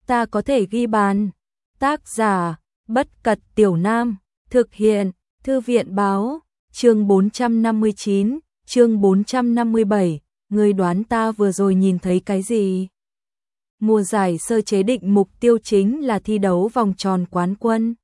ta có thể ghi bàn. Tác giả, Bất Cật Tiểu Nam, thực hiện, Thư viện báo, chương 459, chương 457, ngươi đoán ta vừa rồi nhìn thấy cái gì? Mùa giải sơ chế định mục tiêu chính là thi đấu vòng tròn quán quân.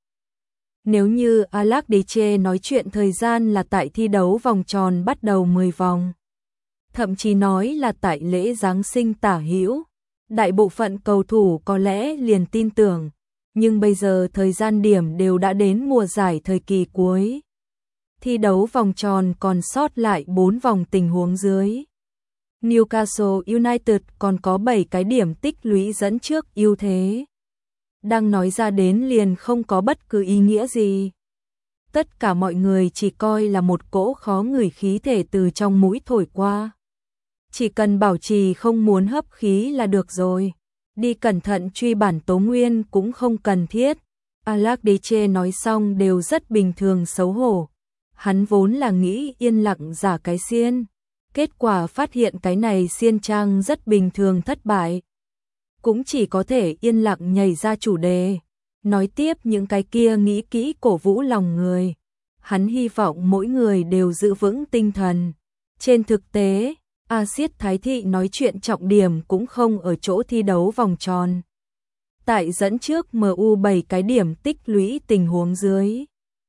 Nếu như Alakdiche nói chuyện thời gian là tại thi đấu vòng tròn bắt đầu 10 vòng, thậm chí nói là tại lễ Giáng sinh tả hữu, đại bộ phận cầu thủ có lẽ liền tin tưởng, nhưng bây giờ thời gian điểm đều đã đến mùa giải thời kỳ cuối. Thi đấu vòng tròn còn sót lại 4 vòng tình huống dưới. Newcastle United còn có 7 cái điểm tích lũy dẫn trước ưu thế. Đang nói ra đến liền không có bất cứ ý nghĩa gì. Tất cả mọi người chỉ coi là một cỗ khó ngửi khí thể từ trong mũi thổi qua. Chỉ cần bảo trì không muốn hấp khí là được rồi. Đi cẩn thận truy bản tố nguyên cũng không cần thiết. Alakdiche nói xong đều rất bình thường xấu hổ. Hắn vốn là nghĩ yên lặng giả cái xiên. Kết quả phát hiện cái này xiên trang rất bình thường thất bại. Cũng chỉ có thể yên lặng nhảy ra chủ đề. Nói tiếp những cái kia nghĩ kỹ cổ vũ lòng người. Hắn hy vọng mỗi người đều giữ vững tinh thần. Trên thực tế, Axit Thái Thị nói chuyện trọng điểm cũng không ở chỗ thi đấu vòng tròn. Tại dẫn trước MU 7 cái điểm tích lũy tình huống dưới.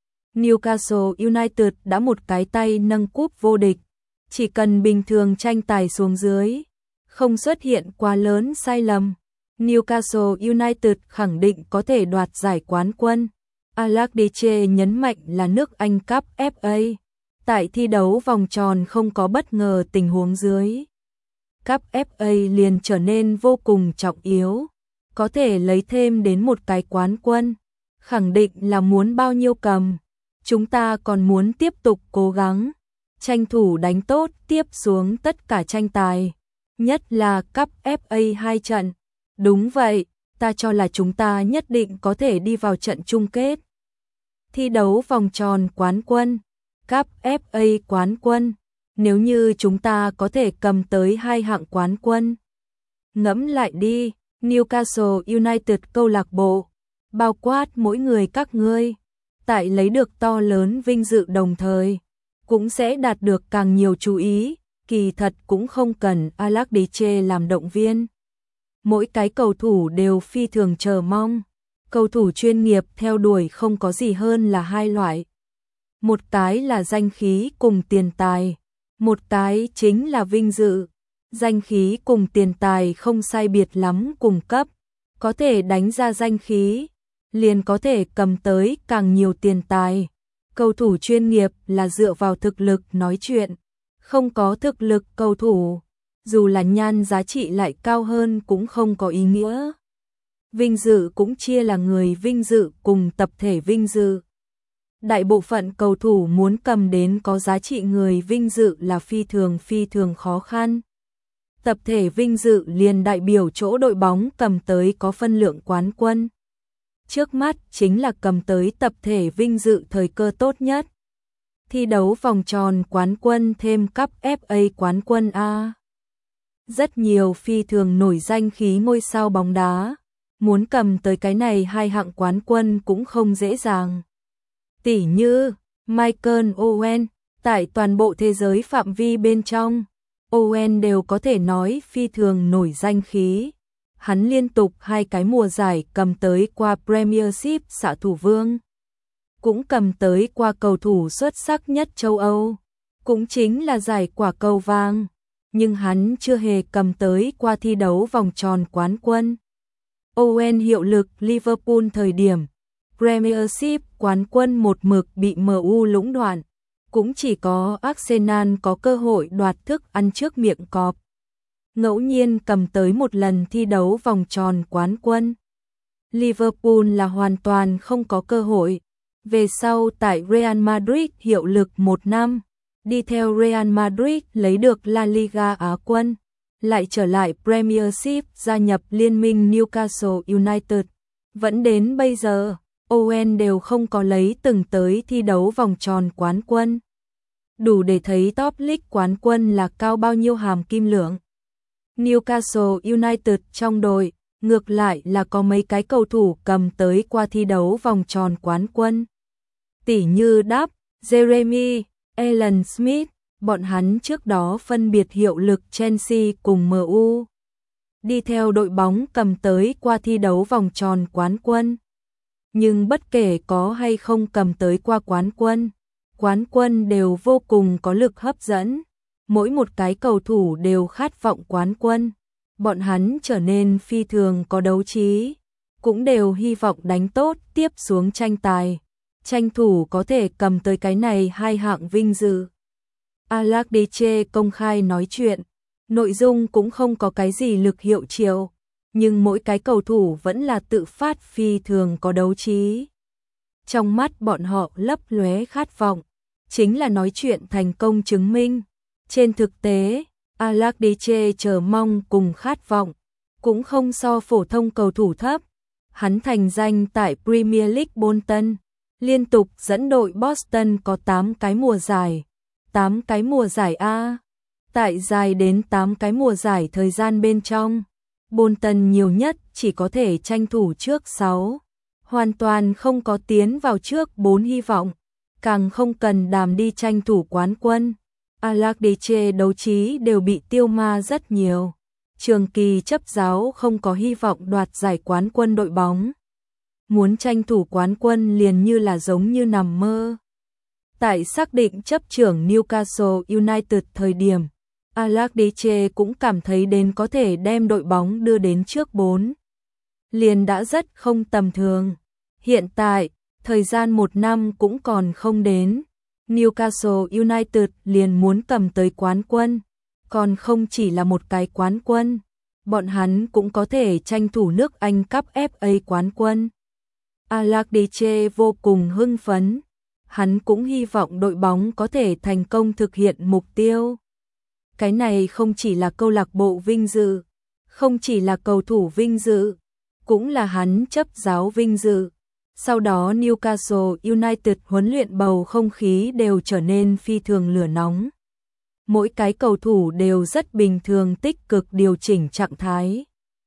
Newcastle United đã một cái tay nâng cúp vô địch. Chỉ cần bình thường tranh tài xuống dưới, không xuất hiện quá lớn sai lầm, Newcastle United khẳng định có thể đoạt giải quán quân. Alakdiche nhấn mạnh là nước Anh Cup FA. Tại thi đấu vòng tròn không có bất ngờ tình huống dưới. Cup FA liền trở nên vô cùng trọng yếu. Có thể lấy thêm đến một cái quán quân. Khẳng định là muốn bao nhiêu cầm. Chúng ta còn muốn tiếp tục cố gắng. Tranh thủ đánh tốt tiếp xuống tất cả tranh tài. Nhất là Cup FA 2 trận. Đúng vậy, ta cho là chúng ta nhất định có thể đi vào trận chung kết. Thi đấu vòng tròn quán quân. Cup FA quán quân, nếu như chúng ta có thể cầm tới 2 hạng quán quân. Ngẫm lại đi, Newcastle United câu lạc bộ, bao quát mỗi người các ngươi, tại lấy được to lớn vinh dự đồng thời, cũng sẽ đạt được càng nhiều chú ý, kỳ thật cũng không cần Alakdiche làm động viên. Mỗi cái cầu thủ đều phi thường chờ mong, cầu thủ chuyên nghiệp theo đuổi không có gì hơn là hai loại. Một cái là danh khí cùng tiền tài, một cái chính là vinh dự. Danh khí cùng tiền tài không sai biệt lắm cùng cấp, có thể đánh ra danh khí, liền có thể cầm tới càng nhiều tiền tài. Cầu thủ chuyên nghiệp là dựa vào thực lực nói chuyện, không có thực lực cầu thủ, dù là nhan giá trị lại cao hơn cũng không có ý nghĩa. Vinh dự cũng chia là người vinh dự cùng tập thể vinh dự. Đại bộ phận cầu thủ muốn cầm đến có giá trị người vinh dự là phi thường khó khăn. Tập thể vinh dự liền đại biểu chỗ đội bóng cầm tới có phân lượng quán quân. Trước mắt chính là cầm tới tập thể vinh dự thời cơ tốt nhất. Thi đấu vòng tròn quán quân thêm Cup FA quán quân A. Rất nhiều phi thường nổi danh khí ngôi sao bóng đá. Muốn cầm tới cái này 2 hạng quán quân cũng không dễ dàng. Tỉ như Michael Owen, tại toàn bộ thế giới phạm vi bên trong, Owen đều có thể nói phi thường nổi danh khí. Hắn liên tục 2 cái mùa giải cầm tới qua Premiership xạ thủ vương, cũng cầm tới qua cầu thủ xuất sắc nhất châu Âu, cũng chính là giải quả cầu vàng, nhưng hắn chưa hề cầm tới qua thi đấu vòng tròn quán quân. Owen hiệu lực Liverpool thời điểm Premiership quán quân một mực bị MU lũng đoạn, cũng chỉ có Arsenal có cơ hội đoạt thức ăn trước miệng cọp. Ngẫu nhiên cầm tới một lần thi đấu vòng tròn quán quân. Liverpool là hoàn toàn không có cơ hội. Về sau tại Real Madrid hiệu lực 1 năm, đi theo Real Madrid lấy được La Liga Á quân, lại trở lại Premiership gia nhập liên minh Newcastle United. Vẫn đến bây giờ, Owen đều không có lấy từng tới thi đấu vòng tròn quán quân. Đủ để thấy top league quán quân là cao bao nhiêu hàm kim lượng. Newcastle United trong đội, ngược lại là có mấy cái cầu thủ cầm tới qua thi đấu vòng tròn quán quân. Tỉ như Đắp, Jeremy, Alan Smith, bọn hắn trước đó phân biệt hiệu lực Chelsea cùng MU. Đi theo đội bóng cầm tới qua thi đấu vòng tròn quán quân. Nhưng bất kể có hay không cầm tới qua quán quân đều vô cùng có lực hấp dẫn. Mỗi một cái cầu thủ đều khát vọng quán quân. Bọn hắn trở nên phi thường có đấu trí, cũng đều hy vọng đánh tốt tiếp xuống tranh tài, tranh thủ có thể cầm tới cái này hai hạng vinh dự. Allardyce công khai nói chuyện, nội dung cũng không có cái gì lực hiệu triệu, nhưng mỗi cái cầu thủ vẫn là tự phát phi thường có đấu trí. Trong mắt bọn họ lấp lóe khát vọng, chính là nói chuyện thành công chứng minh. Trên thực tế, Allardyce chờ mong cùng khát vọng, cũng không so phổ thông cầu thủ thấp. Hắn thành danh tại Premier League Bolton, liên tục dẫn đội Boston có 8 cái mùa giải. 8 cái mùa giải A. Tại dài đến 8 cái mùa giải thời gian bên trong, Bolton nhiều nhất chỉ có thể tranh thủ trước 6. Hoàn toàn không có tiến vào trước 4 hy vọng, càng không cần đàm đi tranh thủ quán quân. Allardyce đấu trí đều bị tiêu ma rất nhiều. Trường kỳ chấp giáo không có hy vọng đoạt giải quán quân đội bóng. Muốn tranh thủ quán quân liền như là giống như nằm mơ. Tại xác định chấp trưởng Newcastle United thời điểm, Allardyce cũng cảm thấy đến có thể đem đội bóng đưa đến trước 4. Liền đã rất không tầm thường. Hiện tại, thời gian 1 năm cũng còn không đến. Newcastle United liền muốn cầm tới quán quân, còn không chỉ là một cái quán quân, bọn hắn cũng có thể tranh thủ nước Anh Cup FA quán quân. Allardyce vô cùng hưng phấn, hắn cũng hy vọng đội bóng có thể thành công thực hiện mục tiêu. Cái này không chỉ là câu lạc bộ vinh dự, không chỉ là cầu thủ vinh dự, cũng là hắn chấp giáo vinh dự. Sau đó Newcastle United huấn luyện bầu không khí đều trở nên phi thường lửa nóng. Mỗi cái cầu thủ đều rất bình thường tích cực điều chỉnh trạng thái.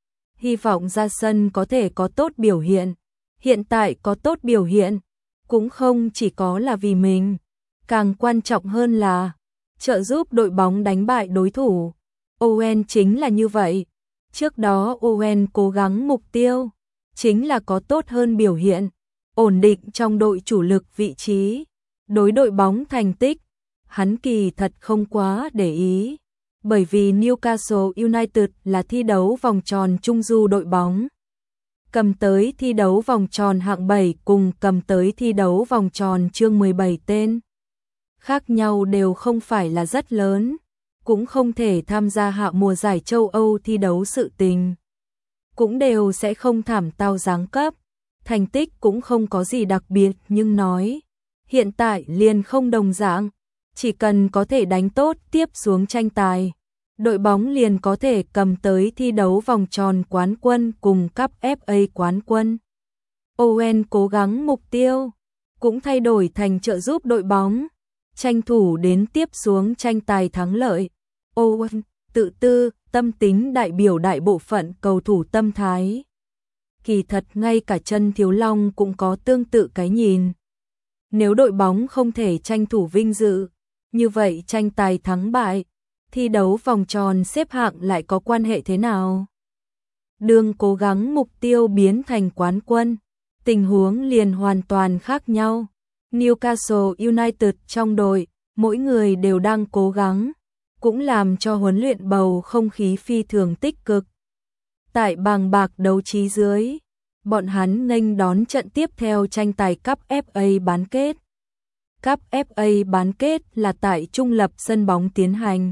Hy vọng ra sân có thể có tốt biểu hiện. Hiện tại có tốt biểu hiện, cũng không chỉ có là vì mình. Càng quan trọng hơn là trợ giúp đội bóng đánh bại đối thủ. Owen chính là như vậy. Trước đó Owen cố gắng mục tiêu chính là có tốt hơn biểu hiện, ổn định trong đội chủ lực vị trí. Đối đội bóng thành tích, hắn kỳ thật không quá để ý, bởi vì Newcastle United là thi đấu vòng tròn trung du đội bóng. Cầm tới thi đấu vòng tròn hạng 7 cùng cầm tới thi đấu vòng tròn chương 17 tên. Khác nhau đều không phải là rất lớn, cũng không thể tham gia hạ mùa giải châu Âu thi đấu sự tình. Cũng đều sẽ không thảm tao giáng cấp, thành tích cũng không có gì đặc biệt nhưng nói. Hiện tại liền không đồng dạng, chỉ cần có thể đánh tốt tiếp xuống tranh tài, đội bóng liền có thể cầm tới thi đấu vòng tròn quán quân cùng Cup FA quán quân. Owen cố gắng mục tiêu, cũng thay đổi thành trợ giúp đội bóng, tranh thủ đến tiếp xuống tranh tài thắng lợi. Owen tự tư, tâm tính đại biểu đại bộ phận cầu thủ tâm thái. Kỳ thật ngay cả Chân Thiếu Long cũng có tương tự cái nhìn. Nếu đội bóng không thể tranh thủ vinh dự, như vậy tranh tài thắng bại, thi đấu vòng tròn xếp hạng lại có quan hệ thế nào? Đương cố gắng mục tiêu biến thành quán quân, tình huống liền hoàn toàn khác nhau. Newcastle United trong đội, mỗi người đều đang cố gắng, cũng làm cho huấn luyện bầu không khí phi thường tích cực. Tại bàng bạc đấu trí dưới, bọn hắn nghênh đón trận tiếp theo tranh tài Cup FA bán kết. Cup FA bán kết là tại trung lập sân bóng tiến hành.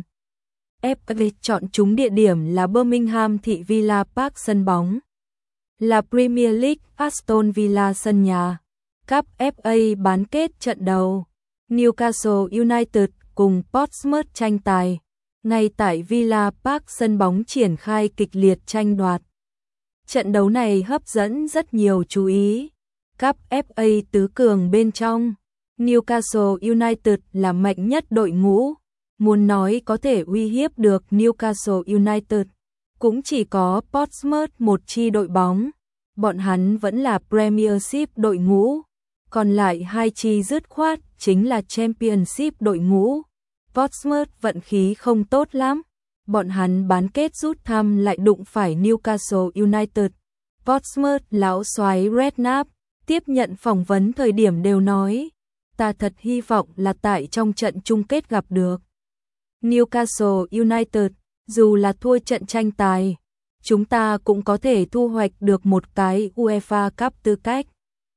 FA chọn chúng địa điểm là Birmingham thị Villa Park sân bóng. Là Premier League Aston Villa sân nhà. Cup FA bán kết trận đầu. Newcastle United cùng Portsmouth tranh tài. Ngay tại Villa Park sân bóng triển khai kịch liệt tranh đoạt. Trận đấu này hấp dẫn rất nhiều chú ý. Cup FA tứ cường bên trong, Newcastle United là mạnh nhất đội ngũ. Muốn nói có thể uy hiếp được Newcastle United, cũng chỉ có Portsmouth một chi đội bóng. Bọn hắn vẫn là Premiership đội ngũ, còn lại hai chi dứt khoát chính là Championship đội ngũ. Portsmouth vận khí không tốt lắm, bọn hắn bán kết rút thăm lại đụng phải Newcastle United. Portsmouth lão soái Redknapp tiếp nhận phỏng vấn thời điểm đều nói, ta thật hy vọng là tại trong trận chung kết gặp được Newcastle United, dù là thua trận tranh tài, chúng ta cũng có thể thu hoạch được một cái UEFA Cup tư cách.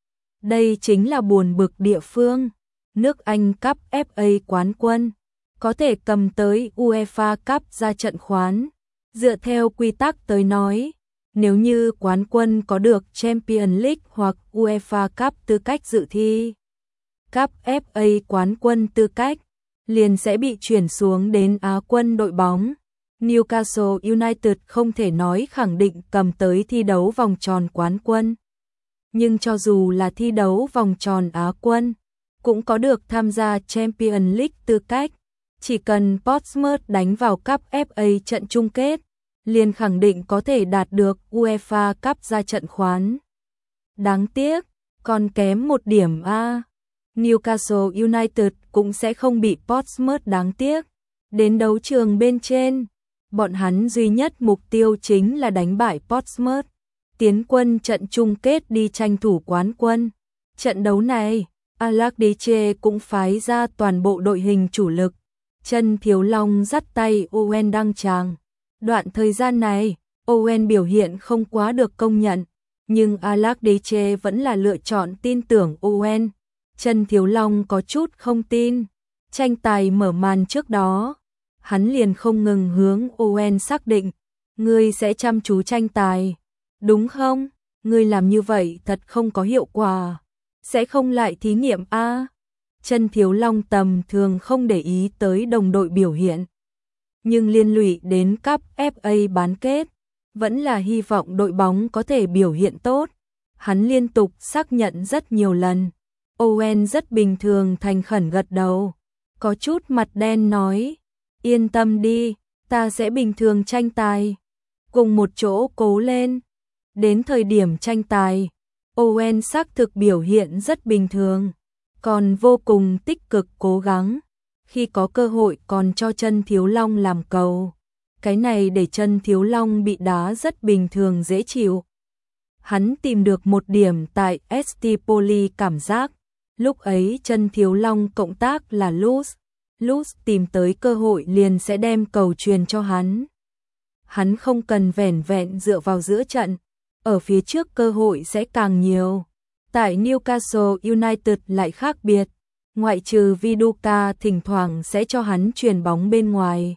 Đây chính là buồn bực địa phương, nước Anh Cup FA quán quân, có thể cầm tới UEFA Cup ra trận khoán. Dựa theo quy tắc tới nói, nếu như quán quân có được Champions League hoặc UEFA Cup tư cách dự thi, Cup FA quán quân tư cách, liền sẽ bị chuyển xuống đến Á quân đội bóng. Newcastle United không thể nói khẳng định cầm tới thi đấu vòng tròn quán quân. Nhưng cho dù là thi đấu vòng tròn Á quân, cũng có được tham gia Champions League tư cách. Chỉ cần Portsmouth đánh vào Cup FA trận chung kết, liền khẳng định có thể đạt được UEFA Cup ra trận khoán. Đáng tiếc, còn kém một điểm a. Newcastle United cũng sẽ không bị Portsmouth đáng tiếc. Đến đấu trường bên trên, bọn hắn duy nhất mục tiêu chính là đánh bại Portsmouth, tiến quân trận chung kết đi tranh thủ quán quân. Trận đấu này, Allardyce cũng phái ra toàn bộ đội hình chủ lực. Chân Thiếu Long dắt tay Owen đăng tràng. Đoạn thời gian này, Owen biểu hiện không quá được công nhận, nhưng Allardyce vẫn là lựa chọn tin tưởng Owen. Chân Thiếu Long có chút không tin. Tranh tài mở màn trước đó, hắn liền không ngừng hướng Owen xác định, ngươi sẽ chăm chú tranh tài, đúng không? Ngươi làm như vậy thật không có hiệu quả, sẽ không lại thí nghiệm a. Chân Thiếu Long tầm thường không để ý tới đồng đội biểu hiện, nhưng liên lụy đến Cup FA bán kết, vẫn là hy vọng đội bóng có thể biểu hiện tốt. Hắn liên tục xác nhận rất nhiều lần. Owen rất bình thường thành khẩn gật đầu, có chút mặt đen nói, yên tâm đi, ta sẽ bình thường tranh tài, cùng một chỗ cố lên. Đến thời điểm tranh tài, Owen xác thực biểu hiện rất bình thường, còn vô cùng tích cực cố gắng, khi có cơ hội còn cho Chân Thiếu Long làm cầu. Cái này để Chân Thiếu Long bị đá rất bình thường dễ chịu. Hắn tìm được một điểm tại Stipoli cảm giác, lúc ấy Chân Thiếu Long cộng tác là Luz tìm tới cơ hội liền sẽ đem cầu truyền cho hắn. Hắn không cần vẻn vẹn dựa vào giữa trận, ở phía trước cơ hội sẽ càng nhiều. Tại Newcastle United lại khác biệt, ngoại trừ Viduka thỉnh thoảng sẽ cho hắn truyền bóng bên ngoài.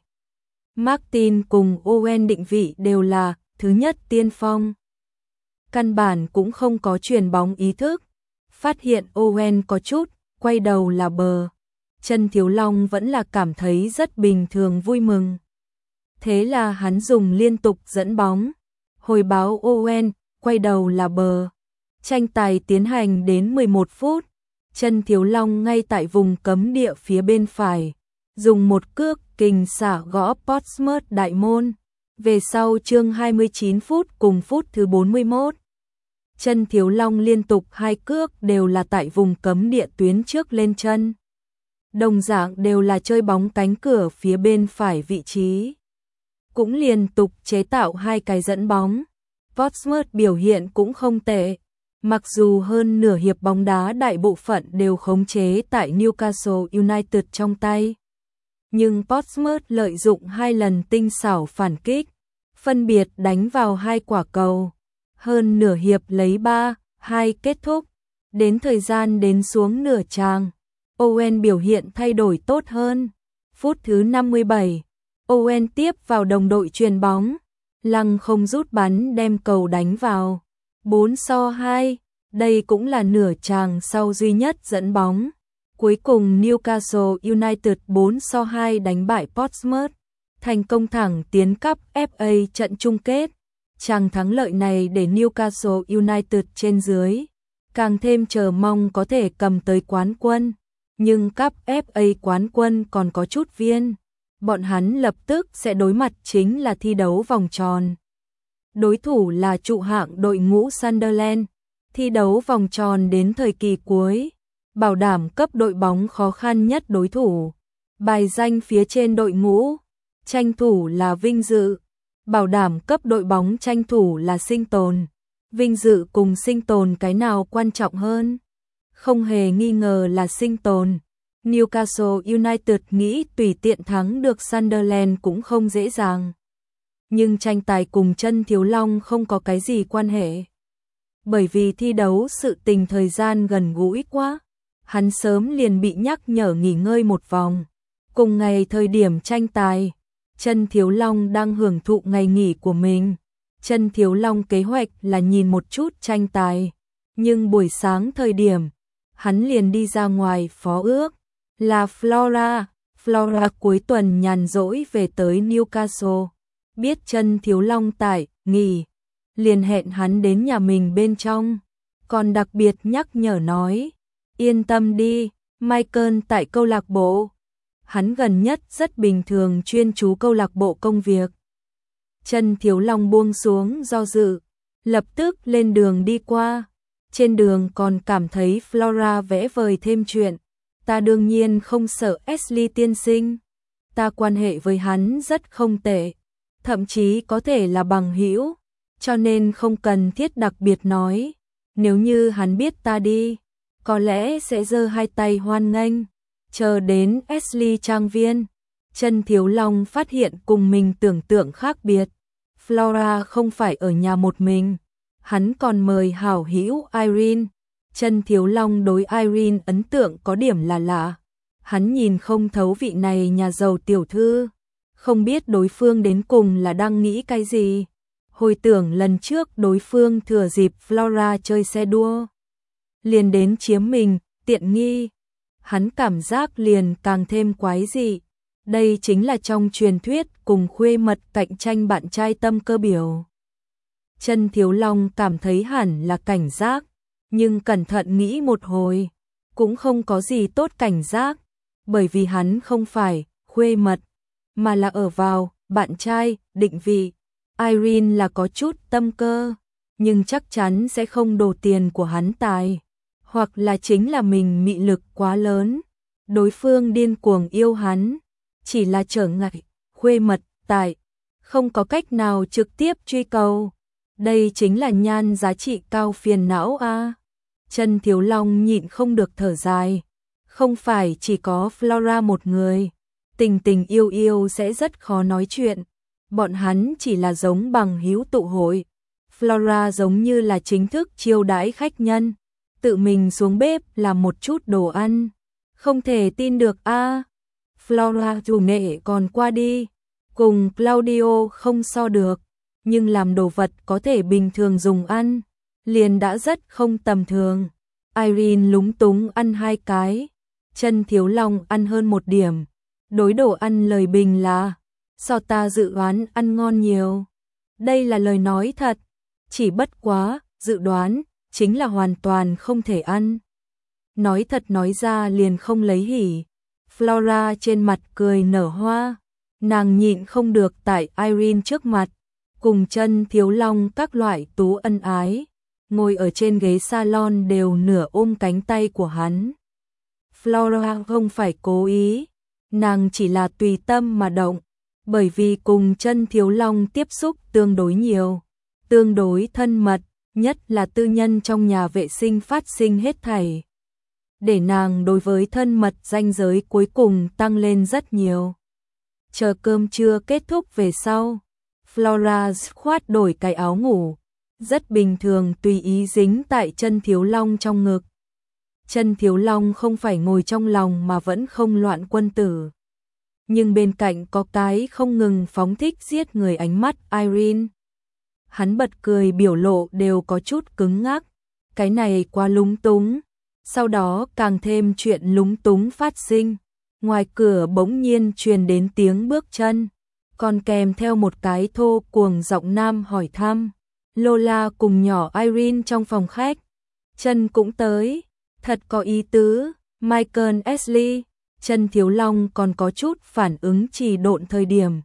Martin cùng Owen định vị đều là thứ nhất tiên phong. Căn bản cũng không có truyền bóng ý thức. Phát hiện Owen có chút, quay đầu là bờ. Chân Thiếu Long vẫn là cảm thấy rất bình thường vui mừng. Thế là hắn dùng liên tục dẫn bóng, hồi báo Owen, quay đầu là bờ. Tranh tài tiến hành đến 11 phút. Chân Thiếu Long ngay tại vùng cấm địa phía bên phải, dùng một cước kình xả gõ Portsmouth đại môn. Về sau chương 29 phút cùng phút thứ 41. Chân Thiếu Long liên tục hai cước đều là tại vùng cấm địa tuyến trước lên chân. Đồng dạng đều là chơi bóng cánh cửa phía bên phải vị trí. Cũng liên tục chế tạo hai cái dẫn bóng. Portsmouth biểu hiện cũng không tệ. Mặc dù hơn nửa hiệp bóng đá đại bộ phận đều khống chế tại Newcastle United trong tay. Nhưng Portsmouth lợi dụng hai lần tinh xảo phản kích, phân biệt đánh vào hai quả cầu. Hơn nửa hiệp lấy 3-2 kết thúc. Đến thời gian đến xuống nửa tràng, Owen biểu hiện thay đổi tốt hơn. Phút thứ 57, Owen tiếp vào đồng đội chuyền bóng, lăng không rút bắn đem cầu đánh vào. 4-2, đây cũng là nửa tràng sau duy nhất dẫn bóng. Cuối cùng Newcastle United 4-2 đánh bại Portsmouth, thành công thẳng tiến Cup FA trận chung kết. Tràng thắng lợi này để Newcastle United trên dưới càng thêm chờ mong có thể cầm tới quán quân, nhưng Cup FA quán quân còn có chút viên. bọn hắn lập tức sẽ đối mặt chính là thi đấu vòng tròn. Đối thủ là trụ hạng đội ngũ Sunderland, thi đấu vòng tròn đến thời kỳ cuối, bảo đảm cấp đội bóng khó khăn nhất đối thủ. Bài danh phía trên đội ngũ, tranh thủ là vinh dự, bảo đảm cấp đội bóng tranh thủ là sinh tồn. Vinh dự cùng sinh tồn cái nào quan trọng hơn? Không hề nghi ngờ là sinh tồn. Newcastle United nghĩ tùy tiện thắng được Sunderland cũng không dễ dàng. Nhưng tranh tài cùng Chân Thiếu Long không có cái gì quan hệ. Bởi vì thi đấu sự tình thời gian gần gũi quá, hắn sớm liền bị nhắc nhở nghỉ ngơi một vòng. Cùng ngày thời điểm tranh tài, Chân Thiếu Long đang hưởng thụ ngày nghỉ của mình. Chân Thiếu Long kế hoạch là nhìn một chút tranh tài, nhưng buổi sáng thời điểm, hắn liền đi ra ngoài phó ước, là Flora. Flora cuối tuần nhàn rỗi về tới Newcastle, biết Chân Thiếu Long tại nghỉ, liền hẹn hắn đến nhà mình bên trong, còn đặc biệt nhắc nhở nói, yên tâm đi, Michael tại câu lạc bộ. Hắn gần nhất rất bình thường chuyên chú câu lạc bộ công việc. Chân Thiếu Long buông xuống do dự, lập tức lên đường đi qua. Trên đường còn cảm thấy Flora vẽ vời thêm chuyện. Ta đương nhiên không sợ Ashley tiên sinh. Ta quan hệ với hắn rất không tệ, thậm chí có thể là bằng hữu, cho nên không cần thiết đặc biệt nói. Nếu như hắn biết ta đi, có lẽ sẽ giơ hai tay hoan nghênh. Chờ đến Ashley trang viên, Chân Thiếu Long phát hiện cùng mình tưởng tượng khác biệt. Flora không phải ở nhà một mình, hắn còn mời hảo hữu Irene. Chân Thiếu Long đối Irene ấn tượng có điểm là lạ. Hắn nhìn không thấu vị này nhà giàu tiểu thư, không biết đối phương đến cùng là đang nghĩ cái gì. Hồi tưởng lần trước đối phương thừa dịp Flora chơi xe đua, liền đến chiếm mình, tiện nghi. Hắn cảm giác liền càng thêm quái dị. Đây chính là trong truyền thuyết cùng khuê mật cạnh tranh bạn trai tâm cơ biểu. Chân Thiếu Long cảm thấy hẳn là cảnh giác, nhưng cẩn thận nghĩ một hồi, cũng không có gì tốt cảnh giác, bởi vì hắn không phải khuê mật, mà là ở vào bạn trai, định vị. Irene là có chút tâm cơ, nhưng chắc chắn sẽ không đổ tiền của hắn tài, hoặc là chính là mình mị lực quá lớn, đối phương điên cuồng yêu hắn, chỉ là trở ngại, khuê mật, tại, không có cách nào trực tiếp truy cầu. Đây chính là nhan giá trị cao phiền não a. Chân Thiếu Long nhịn không được thở dài, không phải chỉ có Flora một người, tình tình yêu yêu sẽ rất khó nói chuyện, bọn hắn chỉ là giống bằng hữu tụ hội. Flora giống như là chính thức chiêu đãi khách nhân, tự mình xuống bếp làm một chút đồ ăn, không thể tin được a. Flora chủ nệ còn qua đi, cùng Claudio không so được, nhưng làm đồ vật có thể bình thường dùng ăn, liền đã rất không tầm thường. Irene lúng túng ăn hai cái, Chân Thiếu Long ăn hơn một điểm, đối đồ ăn lời bình là, so ta dự đoán ăn ngon nhiều. Đây là lời nói thật, chỉ bất quá, dự đoán, chính là hoàn toàn không thể ăn. Nói thật nói ra liền không lấy hỉ. Flora trên mặt cười nở hoa, nàng nhịn không được tại Irene trước mặt, cùng Chân Thiếu Long các loại tú ân ái, ngồi ở trên ghế salon đều nửa ôm cánh tay của hắn. Flora không phải cố ý, nàng chỉ là tùy tâm mà động, bởi vì cùng Chân Thiếu Long tiếp xúc tương đối nhiều, tương đối thân mật, nhất là tư nhân trong nhà vệ sinh phát sinh hết thảy, để nàng đối với thân mật ranh giới cuối cùng tăng lên rất nhiều. Chờ cơm trưa kết thúc về sau, Flora khoát đổi cái áo ngủ, rất bình thường tùy ý dính tại Chân Thiếu Long trong ngực. Chân Thiếu Long không phải ngồi trong lòng mà vẫn không loạn quân tử, nhưng bên cạnh có cái không ngừng phóng thích giết người ánh mắt Irene. Hắn bật cười biểu lộ đều có chút cứng ngắc, cái này quá lúng túng. Sau đó càng thêm chuyện lúng túng phát sinh, ngoài cửa bỗng nhiên truyền đến tiếng bước chân, còn kèm theo một cái thô cuồng giọng nam hỏi thăm. Lola cùng nhỏ Irene trong phòng khách, Chân cũng tới, thật có ý tứ. Michael Ashley, Chân Thiếu Long còn có chút phản ứng trì độn thời điểm.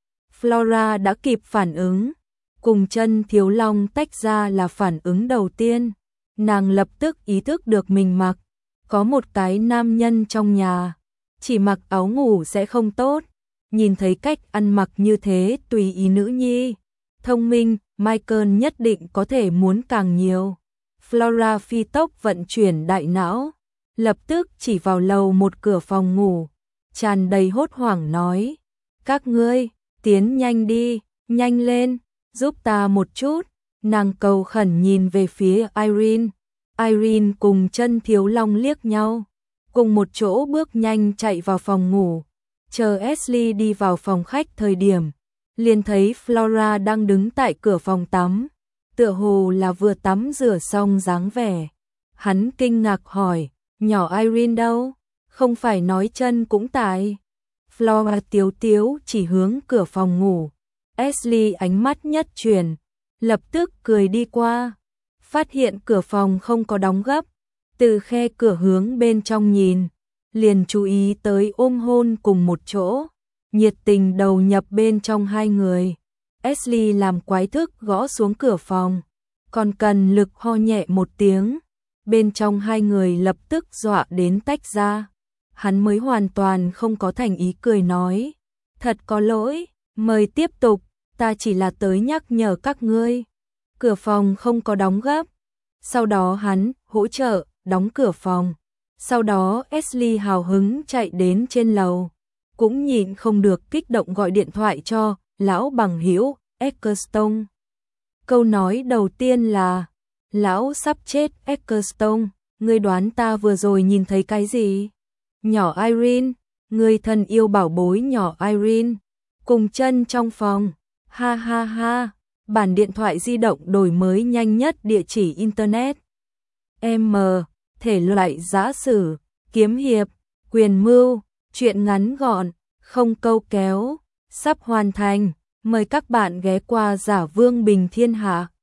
Flora đã kịp phản ứng, cùng Chân Thiếu Long tách ra là phản ứng đầu tiên. Nàng lập tức ý thức được mình mặc, có một cái nam nhân trong nhà, chỉ mặc áo ngủ sẽ không tốt. Nhìn thấy cách ăn mặc như thế tùy ý nữ nhi, thông minh, Michael nhất định có thể muốn càng nhiều. Flora phi tốc vận chuyển đại não, lập tức chỉ vào lầu một cửa phòng ngủ, tràn đầy hốt hoảng nói: các ngươi, tiến nhanh đi, nhanh lên, giúp ta một chút. Nàng cầu khẩn nhìn về phía Irene. Irene cùng Chân Thiếu Long liếc nhau, cùng một chỗ bước nhanh chạy vào phòng ngủ. Chờ Ashley đi vào phòng khách thời điểm, liền thấy Flora đang đứng tại cửa phòng tắm, tựa hồ là vừa tắm rửa xong dáng vẻ. Hắn kinh ngạc hỏi: nhỏ Irene đâu? Không phải nói chân cũng tại? Flora tiếu tiếu chỉ hướng cửa phòng ngủ. Ashley ánh mắt nhất chuyển, lập tức cười đi qua, phát hiện cửa phòng không có đóng gấp, từ khe cửa hướng bên trong nhìn, liền chú ý tới ôm hôn cùng một chỗ, nhiệt tình đầu nhập bên trong hai người. Ashley làm quái thức gõ xuống cửa phòng, còn cần lực ho nhẹ một tiếng, bên trong hai người lập tức dọa đến tách ra. Hắn mới hoàn toàn không có thành ý cười nói: thật có lỗi, mời tiếp tục, ta chỉ là tới nhắc nhở các ngươi, cửa phòng không có đóng gấp. Sau đó hắn hỗ trợ đóng cửa phòng. Sau đó Ashley hào hứng chạy đến trên lầu, cũng nhịn không được kích động gọi điện thoại cho lão bằng hữu Eccleston. Câu nói đầu tiên là: lão sắp chết Eccleston, ngươi đoán ta vừa rồi nhìn thấy cái gì? Nhỏ Irene, người thân yêu bảo bối nhỏ Irene, cùng chân trong phòng. Ha ha ha, bản điện thoại di động đổi mới nhanh nhất địa chỉ internet. M, thể loại giã sử, kiếm hiệp, quyền mưu, truyện ngắn gọn, không câu kéo, sắp hoàn thành. Mời các bạn ghé qua Giả Vương Bình Thiên Hạ.